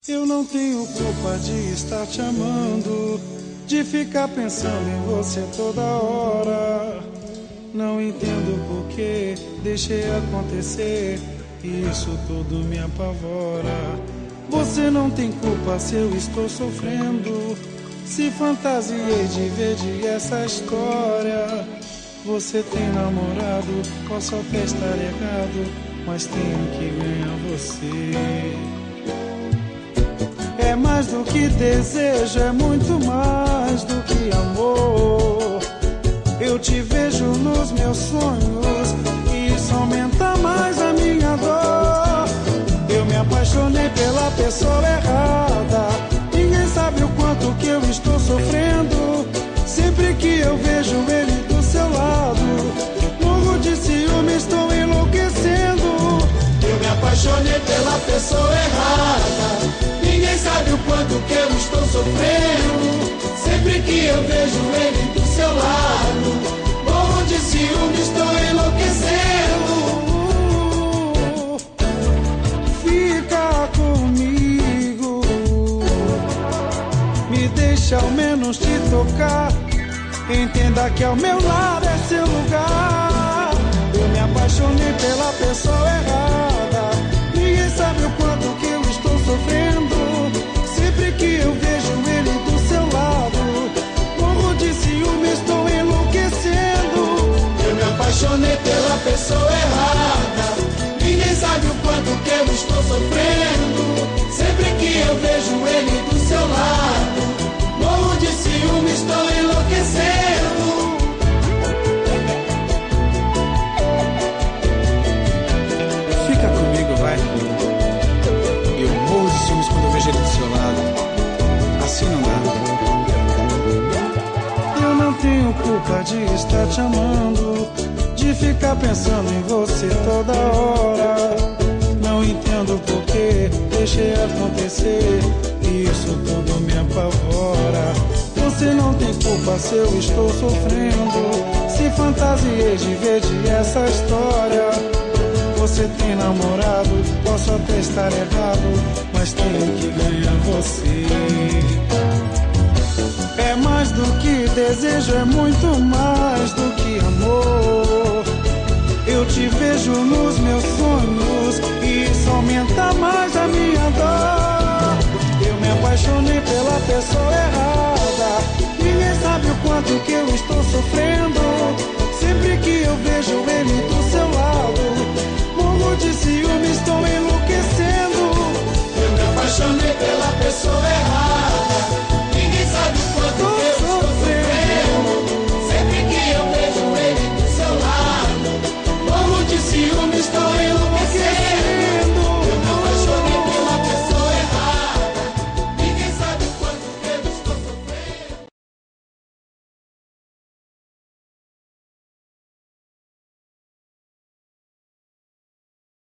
Eu não tenho culpa de estar te amando, de ficar pensando em você toda hora. Não entendo por que deixei acontecer, e isso tudo me apavora. Você não tem culpa se eu estou sofrendo, se fantasiei de ver de essa história. Você tem namorado, posso até estar errado, mas tenho que ganhar você. É mais do que desejo, é muito mais do que amor. Eu te vejo nos meus sonhos e isso aumenta mais a minha dor. Eu me apaixonei pela pessoa errada, ninguém sabe o quanto que eu estou sofrendo. Sempre que eu vejo ele do seu lado, morro de ciúme, estou enlouquecendo. Eu me apaixonei pela pessoa errada, ninguém sabe o quanto que eu estou sofrendo. Sempre que eu vejo ele do seu lado, morro de ciúme, estou enlouquecendo. Fica comigo, me deixa ao menos te tocar. Entenda que ao meu lado é seu lugar. Eu me apaixonei pela pessoa errada, ninguém sabe o quanto que eu estou sofrendo. Sempre que eu vejo ele do seu lado, morro de ciúme, estou enlouquecendo. Eu me apaixonei pela pessoa errada, ninguém sabe o quanto que eu estou sofrendo. Sempre que eu vejo ele do seu lado, morro de ciúme, estou enlouquecendo. Fica comigo, vai. Eu morro de ciúmes quando eu vejo ele do seu lado. Assim não dá. Eu não tenho culpa de estar te amando, de ficar pensando em você toda hora. Não entendo por que deixei acontecer, e isso tudo me apavora. Você não tem culpa se eu estou sofrendo, se fantasiei de ver de essa história. Você tem namorado, posso até estar errado, mas tenho que ganhar você. É mais do que desejo, é muito mais do que amor. Eu te vejo nos meus sonhos e isso aumenta mais a minha dor. Eu me apaixonei pela pessoa errada, ninguém sabe o quanto que eu estou sofrendo. Sempre que eu vejo ele do seu lado, morro de ciúme, estou enlouquecendo. Eu me apaixonei pela